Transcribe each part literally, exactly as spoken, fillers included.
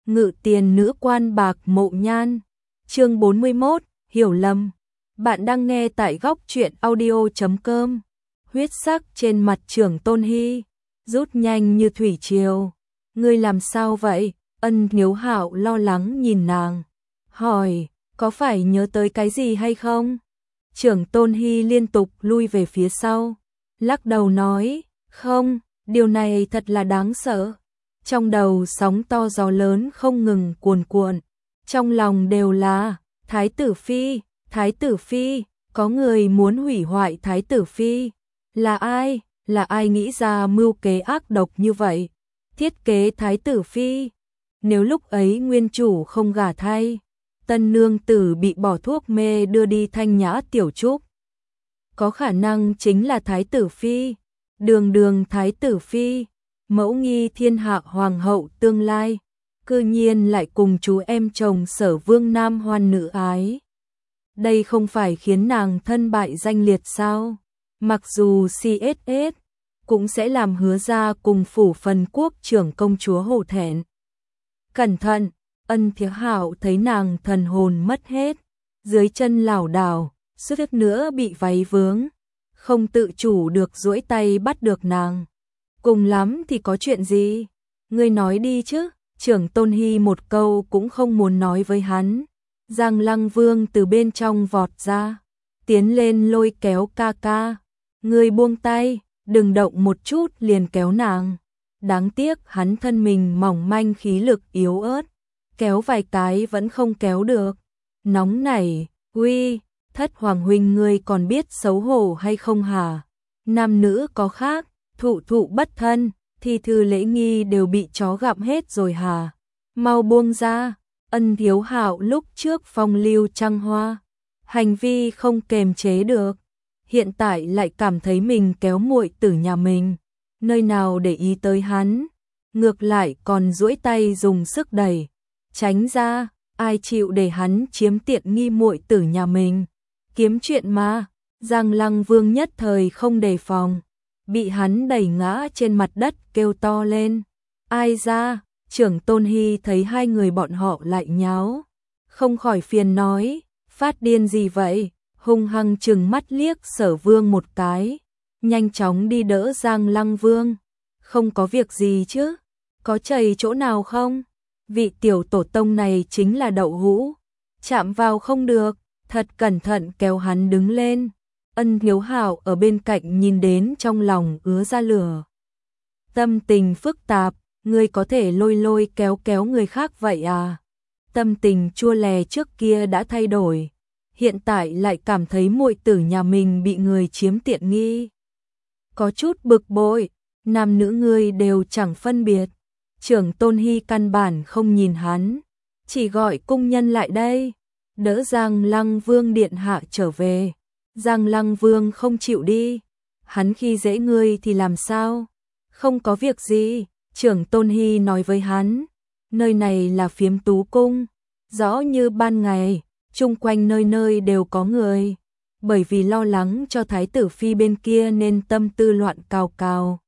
Ngự tiền nữ quan bạc mộ nhan. Chương bốn mươi mốt, hiểu lầm. Bạn đang nghe tại góc truyện audio chấm com. Huyết sắc trên mặt Trưởng Tôn Hy rút nhanh như thủy triều. Ngươi làm sao vậy? Ân Hiếu Hạo lo lắng nhìn nàng, hỏi, có phải nhớ tới cái gì hay không? Trưởng Tôn Hy liên tục lui về phía sau, lắc đầu nói, không, điều này thật là đáng sợ. Trong đầu sóng to gió lớn không ngừng cuồn cuộn, trong lòng đều là Thái tử phi, Thái tử phi, có người muốn hủy hoại Thái tử phi. Là ai? Là ai nghĩ ra mưu kế ác độc như vậy? Thiết kế Thái tử phi. Nếu lúc ấy nguyên chủ không gả thay, tân nương tử bị bỏ thuốc mê đưa đi Thanh Nhã Tiểu Trúc, có khả năng chính là Thái tử phi, đường đường Thái tử phi, mẫu nghi thiên hạ hoàng hậu tương lai, cư nhiên lại cùng chú em chồng Sở Vương nam hoan nữ ái. Đây không phải khiến nàng thân bại danh liệt sao? Mặc dù xê ét ét cũng sẽ làm Hứa gia cùng phủ phần quốc trưởng công chúa hổ thẹn. Cẩn thận, Ân Hiếu Hạo thấy nàng thần hồn mất hết, dưới chân lảo đảo, suýt nữa bị váy vướng, không tự chủ được duỗi tay bắt được nàng. Cùng lắm thì có chuyện gì? Ngươi nói đi chứ. Trưởng Tôn Hy một câu cũng không muốn nói với hắn. Giang Lăng Vương từ bên trong vọt ra, tiến lên lôi kéo ca ca. Ngươi buông tay, đừng động một chút liền kéo nàng. Đáng tiếc hắn thân mình mỏng manh, khí lực yếu ớt, kéo vài cái vẫn không kéo được. Nóng nảy, uy, thất hoàng huynh, ngươi còn biết xấu hổ hay không hả? Nam nữ có khác, thụ thụ bất thân, thi thư lễ nghi đều bị chó gặm hết rồi hả? Mau buông ra. Ân Hiếu Hạo lúc trước phong lưu trăng hoa, hành vi không kềm chế được, hiện tại lại cảm thấy mình kéo muội tử nhà mình, nơi nào để ý tới hắn, ngược lại còn duỗi tay dùng sức đẩy, tránh ra, ai chịu để hắn chiếm tiện nghi muội tử nhà mình, kiếm chuyện mà. Giang Lăng Vương nhất thời không đề phòng, bị hắn đẩy ngã trên mặt đất, kêu to lên, ai ra? Trưởng Tôn Hy thấy hai người bọn họ lại nháo, không khỏi phiền nói, phát điên gì vậy? Hung hăng trừng mắt liếc Sở Vương một cái, nhanh chóng đi đỡ Giang Lăng Vương. Không có việc gì chứ? Có chảy chỗ nào không? Vị tiểu tổ tông này chính là đậu hũ, chạm vào không được, thật cẩn thận kéo hắn đứng lên. Ân Hiếu Hạo ở bên cạnh nhìn đến trong lòng ứa ra lửa, tâm tình phức tạp. Ngươi có thể lôi lôi kéo kéo người khác vậy à? Tâm tình chua lè trước kia đã thay đổi, hiện tại lại cảm thấy muội tử nhà mình bị người chiếm tiện nghi, có chút bực bội. Nam nữ ngươi đều chẳng phân biệt. Trưởng Tôn Hy căn bản không nhìn hắn, chỉ gọi cung nhân lại đây, đỡ Giang Lăng Vương điện hạ trở về. Giang Lăng Vương không chịu đi, hắn khi dễ ngươi thì làm sao? Không có việc gì. Trưởng Tôn Hy nói với hắn, nơi này là Phiếm Tú Cung, rõ như ban ngày, chung quanh nơi nơi đều có người, bởi vì lo lắng cho Thái tử phi bên kia nên tâm tư loạn cào cào.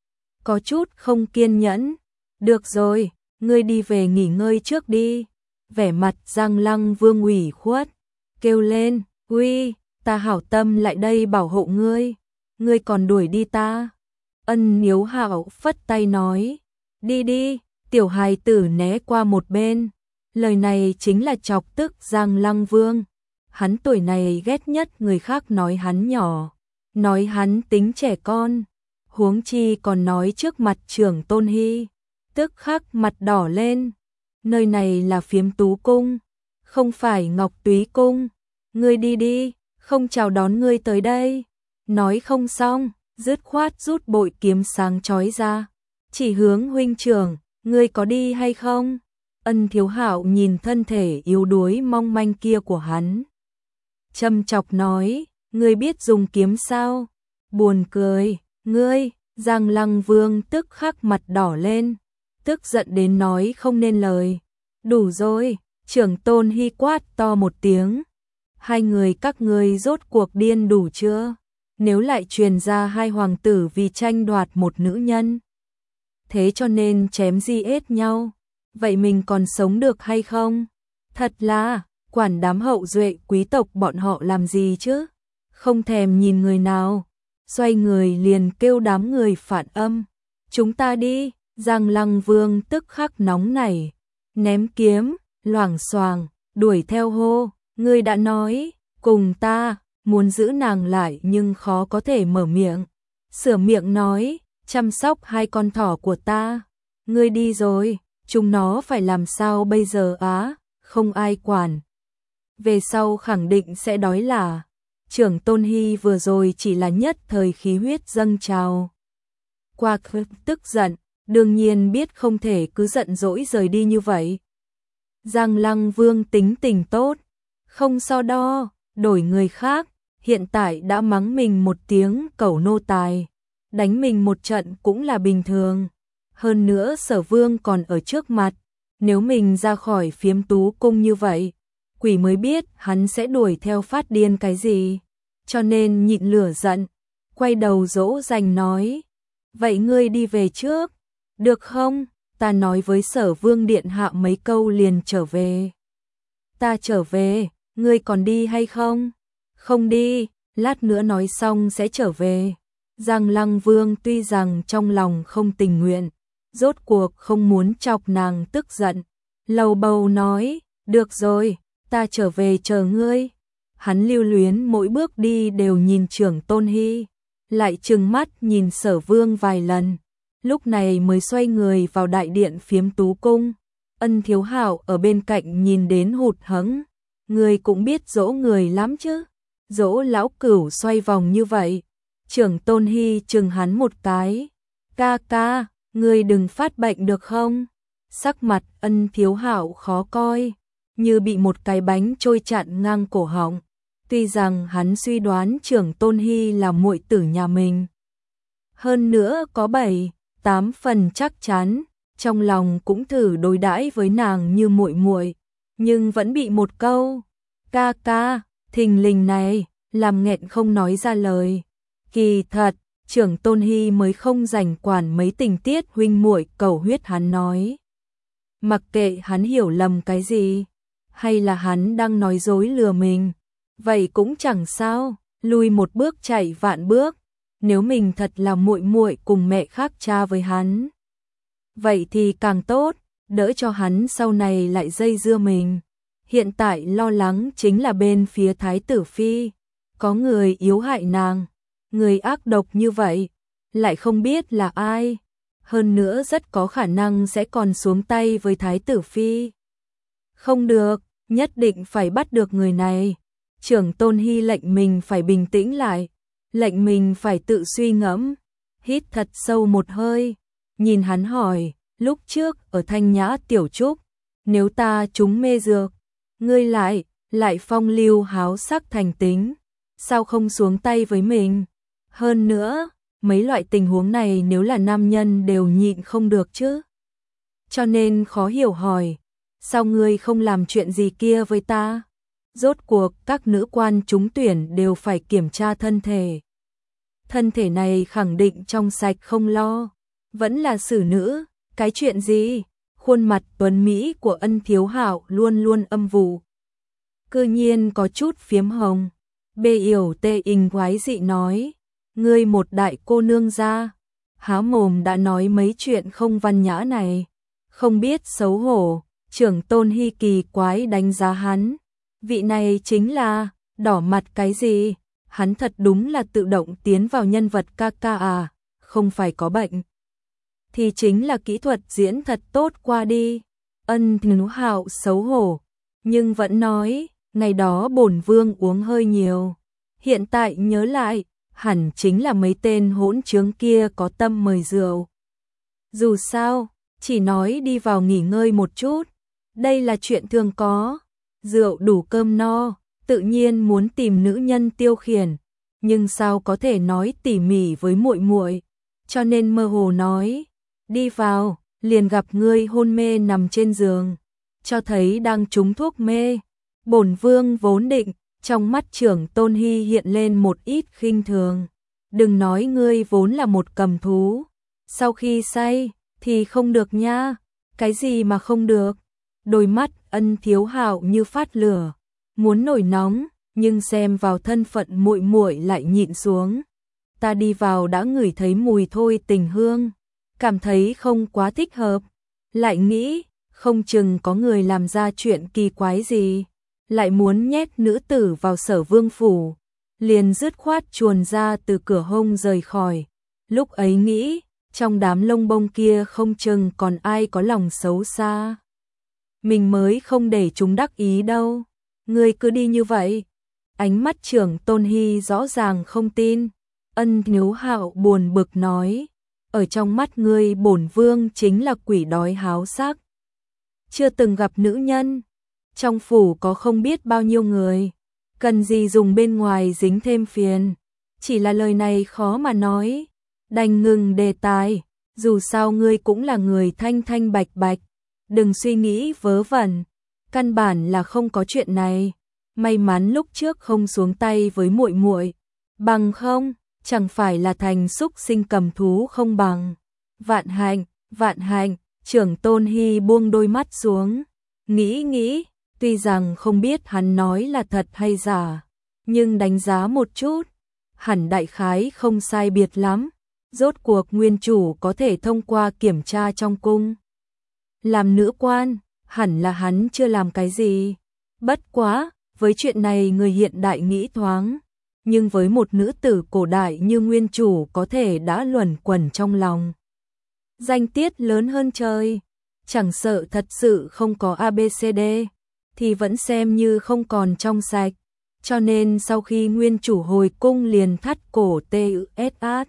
Có chút không kiên nhẫn, được rồi, ngươi đi về nghỉ ngơi trước đi. Vẻ mặt Giang Lăng Vương ủy khuất, kêu lên, uy, ta hảo tâm lại đây bảo hộ ngươi, ngươi còn đuổi đi ta. Ân Hiếu Hạo phất tay nói, đi đi, tiểu hài tử né qua một bên. Lời này chính là chọc tức Giang Lăng Vương. Hắn tuổi này ghét nhất người khác nói hắn nhỏ, nói hắn tính trẻ con, huống chi còn nói trước mặt Trưởng Tôn Hy, tức khắc mặt đỏ lên. Nơi này là Phiếm Tú Cung, không phải Ngọc Túy Cung. Ngươi đi đi, không chào đón ngươi tới đây. Nói không xong, dứt khoát rút bội kiếm sáng chói ra, chỉ hướng huynh trưởng, ngươi có đi hay không? Ân Hiếu Hạo nhìn thân thể yếu đuối mong manh kia của hắn, châm chọc nói, ngươi biết dùng kiếm sao? Buồn cười, ngươi. Giang Lăng Vương tức khắc mặt đỏ lên, tức giận đến nói không nên lời. Đủ rồi. Trưởng Tôn Hy quát to một tiếng, hai người các ngươi rốt cuộc điên đủ chưa? Nếu lại truyền ra hai hoàng tử vì tranh đoạt một nữ nhân, thế cho nên chém giết nhau, vậy mình còn sống được hay không? Thật là, quản đám hậu duệ quý tộc bọn họ làm gì chứ? Không thèm nhìn người nào, xoay người liền kêu đám người phản âm. Chúng ta đi, Giang Lăng Vương tức khắc nóng nảy, ném kiếm, loảng xoảng, đuổi theo hô, ngươi đã nói, cùng ta, muốn giữ nàng lại nhưng khó có thể mở miệng. Sửa miệng nói, chăm sóc hai con thỏ của ta, ngươi đi rồi, chúng nó phải làm sao bây giờ á, không ai quản. Về sau khẳng định sẽ đói là, trưởng Tôn Hy vừa rồi chỉ là nhất thời khí huyết dâng trào. Qua tức giận, đương nhiên biết không thể cứ giận dỗi rời đi như vậy. Giang Lăng Vương tính tình tốt, không so đo, đổi người khác, hiện tại đã mắng mình một tiếng cẩu nô tài, đánh mình một trận cũng là bình thường. Hơn nữa Sở Vương còn ở trước mặt, nếu mình ra khỏi Phiếm Tú cung như vậy, quỷ mới biết hắn sẽ đuổi theo phát điên cái gì. Cho nên nhịn lửa giận, quay đầu dỗ dành nói, vậy ngươi đi về trước, được không? Ta nói với Sở Vương điện hạ mấy câu liền trở về. Ta trở về, ngươi còn đi hay không? Không đi, lát nữa nói xong sẽ trở về. Giang Lăng Vương tuy rằng trong lòng không tình nguyện, rốt cuộc không muốn chọc nàng tức giận, lầu bầu nói, được rồi, ta trở về chờ ngươi. Hắn lưu luyến mỗi bước đi đều nhìn trưởng Tôn Hy, lại trừng mắt nhìn Sở Vương vài lần, lúc này mới xoay người vào đại điện Phiếm Tú cung. Ân Thiếu Hạo ở bên cạnh nhìn đến hụt hẫng, người cũng biết dỗ người lắm chứ, dỗ lão cửu xoay vòng như vậy. Trưởng Tôn Hy chừng hắn một cái, ca ca, người đừng phát bệnh được không? Sắc mặt Ân Thiếu Hạo khó coi, như bị một cái bánh trôi chặn ngang cổ họng. Tuy rằng hắn suy đoán trưởng Tôn Hy là muội tử nhà mình, hơn nữa có bảy, tám phần chắc chắn, trong lòng cũng thử đối đãi với nàng như muội muội, nhưng vẫn bị một câu, ca ca, thình lình này, làm nghẹn không nói ra lời. Kỳ thật, trưởng Tôn Hy mới không rảnh quản mấy tình tiết huynh muội cầu huyết hắn nói. Mặc kệ hắn hiểu lầm cái gì, hay là hắn đang nói dối lừa mình, vậy cũng chẳng sao, lùi một bước chạy vạn bước, nếu mình thật là muội muội cùng mẹ khác cha với hắn. Vậy thì càng tốt, đỡ cho hắn sau này lại dây dưa mình. Hiện tại lo lắng chính là bên phía Thái tử Phi, có người yếu hại nàng, người ác độc như vậy, lại không biết là ai, hơn nữa rất có khả năng sẽ còn xuống tay với Thái tử Phi. Không được, nhất định phải bắt được người này. Trưởng Tôn Hy lệnh mình phải bình tĩnh lại, lệnh mình phải tự suy ngẫm, hít thật sâu một hơi, nhìn hắn hỏi, lúc trước ở Thanh Nhã Tiểu Trúc, nếu ta trúng mê dược, ngươi lại, lại phong lưu háo sắc thành tính, sao không xuống tay với mình? Hơn nữa, mấy loại tình huống này nếu là nam nhân đều nhịn không được chứ. Cho nên khó hiểu hỏi, sao ngươi không làm chuyện gì kia với ta? Rốt cuộc các nữ quan trúng tuyển đều phải kiểm tra thân thể. Thân thể này khẳng định trong sạch không lo, vẫn là xử nữ, cái chuyện gì? Khuôn mặt tuấn Mỹ của Ân Thiếu Hạo luôn luôn âm vụ, cư nhiên có chút phiếm hồng. Bê yểu tê ình quái dị nói, ngươi một đại cô nương gia, há mồm đã nói mấy chuyện không văn nhã này, không biết xấu hổ. Trưởng Tôn Hy kỳ quái đánh giá hắn, vị này chính là, đỏ mặt cái gì, hắn thật đúng là tự động tiến vào nhân vật ca ca à, không phải có bệnh, thì chính là kỹ thuật diễn thật tốt qua đi. Ân Thiếu Hạo xấu hổ, nhưng vẫn nói, ngày đó bổn vương uống hơi nhiều, hiện tại nhớ lại, hẳn chính là mấy tên hỗn trướng kia có tâm mời rượu. Dù sao, chỉ nói đi vào nghỉ ngơi một chút, đây là chuyện thường có, rượu đủ cơm no, tự nhiên muốn tìm nữ nhân tiêu khiển, nhưng sao có thể nói tỉ mỉ với muội muội, cho nên mơ hồ nói, đi vào, liền gặp ngươi hôn mê nằm trên giường, cho thấy đang trúng thuốc mê. Bổn vương vốn định, trong mắt trưởng Tôn Hy hiện lên một ít khinh thường, đừng nói ngươi vốn là một cầm thú, sau khi say thì không được nha. Cái gì mà không được? Đôi mắt Ân Thiếu Hạo như phát lửa, muốn nổi nóng, nhưng xem vào thân phận muội muội lại nhịn xuống. Ta đi vào đã ngửi thấy mùi thôi tình hương, cảm thấy không quá thích hợp, lại nghĩ không chừng có người làm ra chuyện kỳ quái gì, lại muốn nhét nữ tử vào Sở Vương phủ, liền dứt khoát chuồn ra từ cửa hông rời khỏi. Lúc ấy nghĩ, trong đám lông bông kia không chừng còn ai có lòng xấu xa. Mình mới không để chúng đắc ý đâu. Ngươi cứ đi như vậy. Ánh mắt Trưởng Tôn Hy rõ ràng không tin. Ân Thiếu Hạo buồn bực nói, ở trong mắt ngươi bổn vương chính là quỷ đói háo sắc. Chưa từng gặp nữ nhân, trong phủ có không biết bao nhiêu người, cần gì dùng bên ngoài dính thêm phiền. Chỉ là lời này khó mà nói, đành ngừng đề tài, dù sao ngươi cũng là người thanh thanh bạch bạch, đừng suy nghĩ vớ vẩn, căn bản là không có chuyện này. May mắn lúc trước không xuống tay với muội muội, bằng không chẳng phải là thành xúc sinh cầm thú không bằng. Vạn hạnh, vạn hạnh. Trưởng Tôn Hy buông đôi mắt xuống, nghĩ nghĩ, tuy rằng không biết hắn nói là thật hay giả, nhưng đánh giá một chút, hẳn đại khái không sai biệt lắm. Rốt cuộc nguyên chủ có thể thông qua kiểm tra trong cung. Làm nữ quan, hẳn là hắn chưa làm cái gì. Bất quá, với chuyện này người hiện đại nghĩ thoáng, nhưng với một nữ tử cổ đại như nguyên chủ có thể đã luẩn quẩn trong lòng. Danh tiết lớn hơn trời, chẳng sợ thật sự không có a bê xê đê, thì vẫn xem như không còn trong sạch, cho nên sau khi nguyên chủ hồi cung liền thắt cổ tê ét át.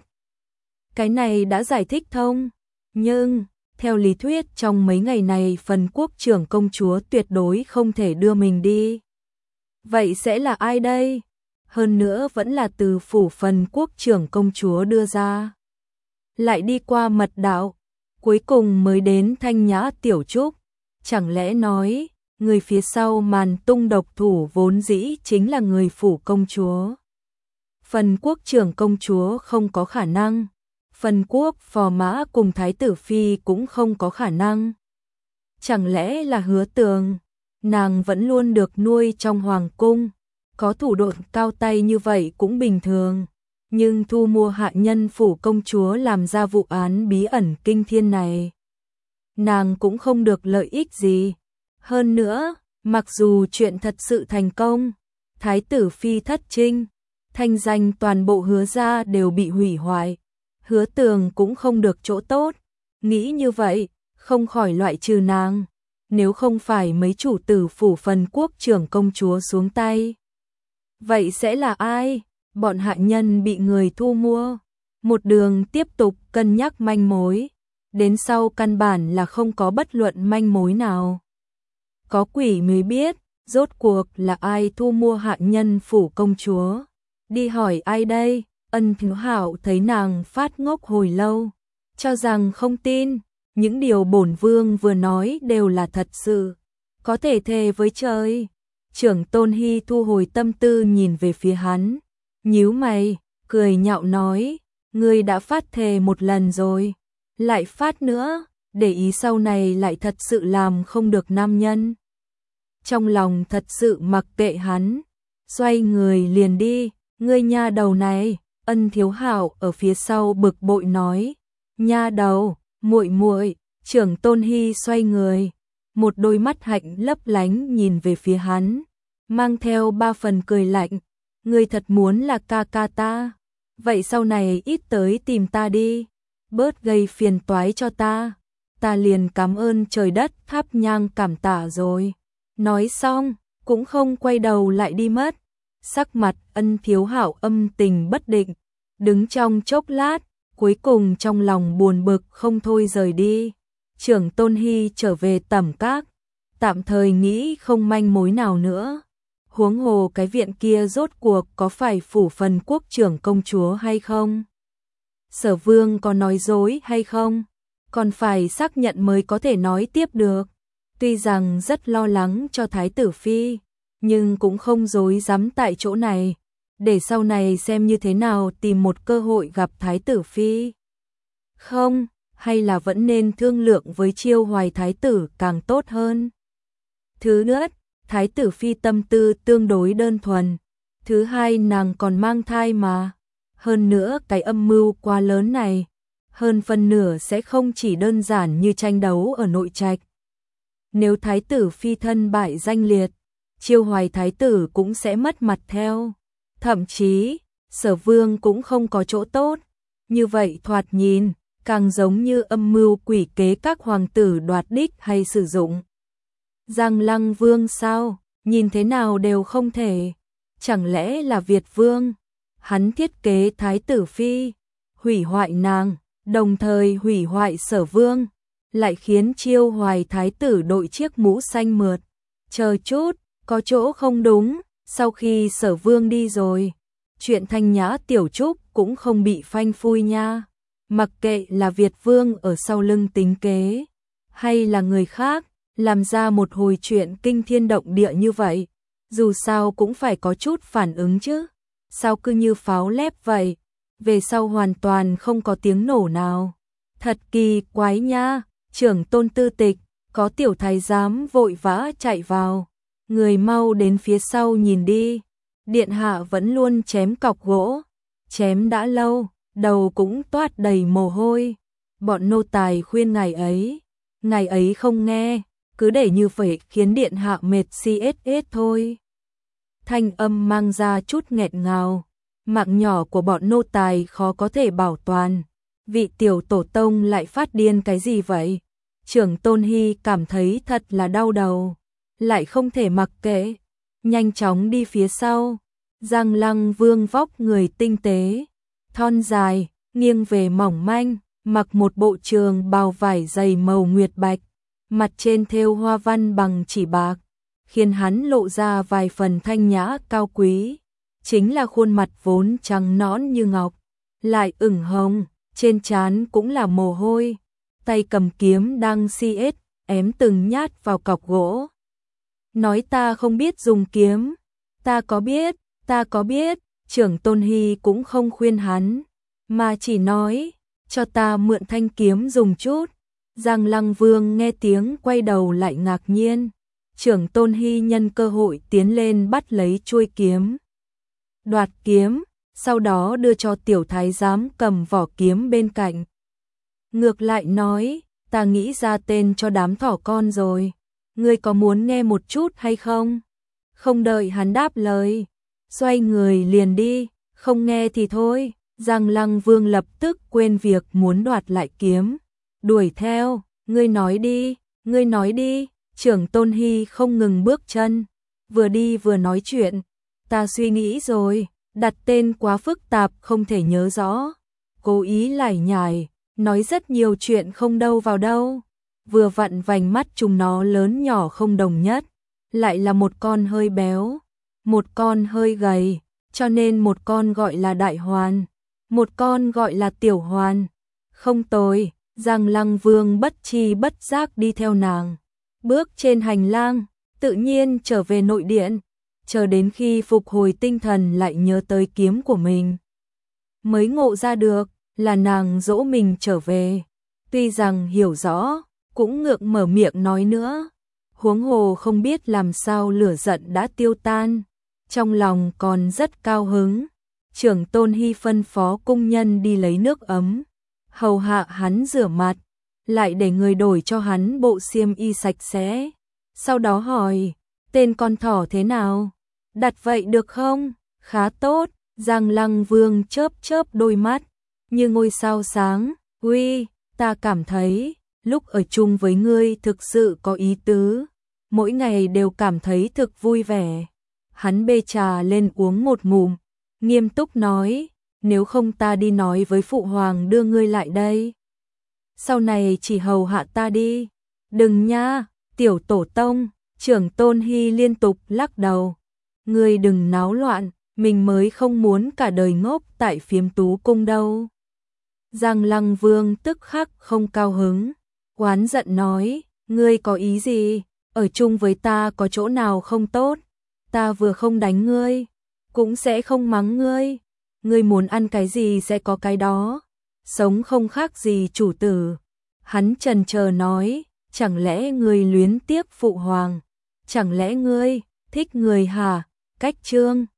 Cái này đã giải thích thông, nhưng, theo lý thuyết trong mấy ngày này phần quốc trưởng công chúa tuyệt đối không thể đưa mình đi. Vậy sẽ là ai đây? Hơn nữa vẫn là từ phủ phần quốc trưởng công chúa đưa ra. Lại đi qua mật đạo, cuối cùng mới đến Thanh Nhã Tiểu Trúc. Chẳng lẽ nói, người phía sau màn tung độc thủ vốn dĩ chính là người phủ công chúa. Phần quốc trưởng công chúa không có khả năng, phần quốc phò mã cùng thái tử phi cũng không có khả năng. Chẳng lẽ là Hứa Tường, nàng vẫn luôn được nuôi trong hoàng cung, có thủ đoạn cao tay như vậy cũng bình thường. Nhưng thu mua hạ nhân phủ công chúa làm ra vụ án bí ẩn kinh thiên này, nàng cũng không được lợi ích gì. Hơn nữa, mặc dù chuyện thật sự thành công, thái tử phi thất trinh, thanh danh toàn bộ Hứa gia đều bị hủy hoại, Hứa Tường cũng không được chỗ tốt. Nghĩ như vậy, không khỏi loại trừ nàng. Nếu không phải mấy chủ tử phủ phần quốc trưởng công chúa xuống tay, vậy sẽ là ai? Bọn hạ nhân bị người thu mua, một đường tiếp tục cân nhắc manh mối, đến sau căn bản là không có bất luận manh mối nào. Có quỷ mới biết, rốt cuộc là ai thu mua hạ nhân phủ công chúa. Đi hỏi ai đây? Ân Thiếu Hạo thấy nàng phát ngốc hồi lâu, cho rằng không tin, những điều bổn vương vừa nói đều là thật sự, có thể thề với trời. Trưởng Tôn Hy thu hồi tâm tư nhìn về phía hắn, nhíu mày, cười nhạo nói, ngươi đã phát thề một lần rồi, lại phát nữa, để ý sau này lại thật sự làm không được nam nhân. Trong lòng thật sự mặc kệ hắn, xoay người liền đi. Ngươi nha đầu này. Ân Thiếu Hạo ở phía sau bực bội nói, nha đầu, muội muội. Trưởng Tôn Hy xoay người, một đôi mắt hạnh lấp lánh nhìn về phía hắn, mang theo ba phần cười lạnh. Ngươi thật muốn là ca ca ta, vậy sau này ít tới tìm ta đi, bớt gây phiền toái cho ta, ta liền cảm ơn trời đất thắp nhang cảm tạ rồi. Nói xong, cũng không quay đầu lại đi mất. Sắc mặt Ân Thiếu Hạo âm tình bất định, đứng trong chốc lát, cuối cùng trong lòng buồn bực không thôi rời đi. Trưởng Tôn Hy trở về Tẩm Các, tạm thời nghĩ không manh mối nào nữa. Huống hồ cái viện kia rốt cuộc có phải phủ phần quốc trưởng công chúa hay không? Sở Vương có nói dối hay không? Còn phải xác nhận mới có thể nói tiếp được. Tuy rằng rất lo lắng cho thái tử phi, nhưng cũng không dối dám tại chỗ này, để sau này xem như thế nào tìm một cơ hội gặp thái tử phi. Không, hay là vẫn nên thương lượng với Chiêu Hoài thái tử càng tốt hơn. Thứ nhất, thái tử phi tâm tư tương đối đơn thuần. Thứ hai, nàng còn mang thai mà. Hơn nữa cái âm mưu quá lớn này, hơn phân nửa sẽ không chỉ đơn giản như tranh đấu ở nội trạch. Nếu thái tử phi thân bại danh liệt, Chiêu Hoài thái tử cũng sẽ mất mặt theo. Thậm chí, Sở Vương cũng không có chỗ tốt. Như vậy thoạt nhìn, càng giống như âm mưu quỷ kế các hoàng tử đoạt đích hay sử dụng. Giang Lăng Vương sao, nhìn thế nào đều không thể. Chẳng lẽ là Việt Vương? Hắn thiết kế thái tử phi, hủy hoại nàng, đồng thời hủy hoại Sở Vương, lại khiến Chiêu Hoài thái tử đội chiếc mũ xanh mượt. Chờ chút, có chỗ không đúng, sau khi Sở Vương đi rồi, chuyện Thanh Nhã Tiểu Trúc cũng không bị phanh phui nha. Mặc kệ là Việt Vương ở sau lưng tính kế, hay là người khác, làm ra một hồi chuyện kinh thiên động địa như vậy, dù sao cũng phải có chút phản ứng chứ. Sao cứ như pháo lép vậy, về sau hoàn toàn không có tiếng nổ nào. Thật kỳ quái nha. Trưởng tôn tư tịch, có tiểu thái giám vội vã chạy vào. Người mau đến phía sau nhìn đi. Điện hạ vẫn luôn chém cọc gỗ. Chém đã lâu, đầu cũng toát đầy mồ hôi. Bọn nô tài khuyên ngài ấy. Ngài ấy không nghe, cứ để như vậy khiến điện hạ mệt xì ết ết thôi. Thanh âm mang ra chút nghẹn ngào. Mạng nhỏ của bọn nô tài khó có thể bảo toàn. Vị tiểu tổ tông lại phát điên cái gì vậy? Trưởng Tôn Hy cảm thấy thật là đau đầu. Lại không thể mặc kệ. Nhanh chóng đi phía sau. Giang Lăng Vương vóc người tinh tế, thon dài, nghiêng về mỏng manh, mặc một bộ trường bào vải dày màu nguyệt bạch. Mặt trên thêu hoa văn bằng chỉ bạc, khiến hắn lộ ra vài phần thanh nhã cao quý. Chính là khuôn mặt vốn trắng nõn như ngọc, lại ửng hồng, trên trán cũng là mồ hôi. Tay cầm kiếm đang si ết, ém từng nhát vào cọc gỗ. Nói ta không biết dùng kiếm. Ta có biết, ta có biết. Trưởng Tôn Hy cũng không khuyên hắn, mà chỉ nói, cho ta mượn thanh kiếm dùng chút. Giang Lăng Vương nghe tiếng quay đầu lại ngạc nhiên. Trưởng Tôn Hy nhân cơ hội tiến lên bắt lấy chuôi kiếm. Đoạt kiếm, sau đó đưa cho tiểu thái giám cầm vỏ kiếm bên cạnh. Ngược lại nói, ta nghĩ ra tên cho đám thỏ con rồi. Ngươi có muốn nghe một chút hay không? Không đợi hắn đáp lời, xoay người liền đi, không nghe thì thôi. Giang Lăng Vương lập tức quên việc muốn đoạt lại kiếm, đuổi theo. Ngươi nói đi, ngươi nói đi. Trưởng Tôn Hy không ngừng bước chân, vừa đi vừa nói chuyện. Ta suy nghĩ rồi, đặt tên quá phức tạp không thể nhớ rõ. Cố ý lải nhải, nói rất nhiều chuyện không đâu vào đâu. Vừa vặn vành mắt chúng nó lớn nhỏ không đồng nhất, lại là một con hơi béo, một con hơi gầy, cho nên một con gọi là đại hoàn, một con gọi là tiểu hoàn. Không tồi. Giang Lăng Vương bất chi bất giác đi theo nàng, bước trên hành lang, tự nhiên trở về nội điện, chờ đến khi phục hồi tinh thần lại nhớ tới kiếm của mình, mới ngộ ra được là nàng dỗ mình trở về. Tuy rằng hiểu rõ, cũng ngượng mở miệng nói nữa, huống hồ không biết làm sao lửa giận đã tiêu tan, trong lòng còn rất cao hứng. Trưởng Tôn Hy phân phó cung nhân đi lấy nước ấm, hầu hạ hắn rửa mặt, lại để người đổi cho hắn bộ xiêm y sạch sẽ. Sau đó hỏi, tên con thỏ thế nào? Đặt vậy được không? Khá tốt. Giang Lăng Vương chớp chớp đôi mắt, như ngôi sao sáng. Uy, ta cảm thấy, lúc ở chung với ngươi thực sự có ý tứ. Mỗi ngày đều cảm thấy thực vui vẻ. Hắn bê trà lên uống một ngụm, nghiêm túc nói, nếu không ta đi nói với phụ hoàng đưa ngươi lại đây. Sau này chỉ hầu hạ ta đi. Đừng nha, tiểu tổ tông. Trưởng Tôn Hy liên tục lắc đầu. Ngươi đừng náo loạn, mình mới không muốn cả đời ngốc tại Phiếm Tú cung đâu. Giang Lăng Vương tức khắc không cao hứng, oán giận nói, ngươi có ý gì? Ở chung với ta có chỗ nào không tốt? Ta vừa không đánh ngươi, cũng sẽ không mắng ngươi. Ngươi muốn ăn cái gì sẽ có cái đó. Sống không khác gì chủ tử, Hắn chần chờ nói, chẳng lẽ ngươi luyến tiếc phụ hoàng, chẳng lẽ ngươi thích người hả? Cách Trương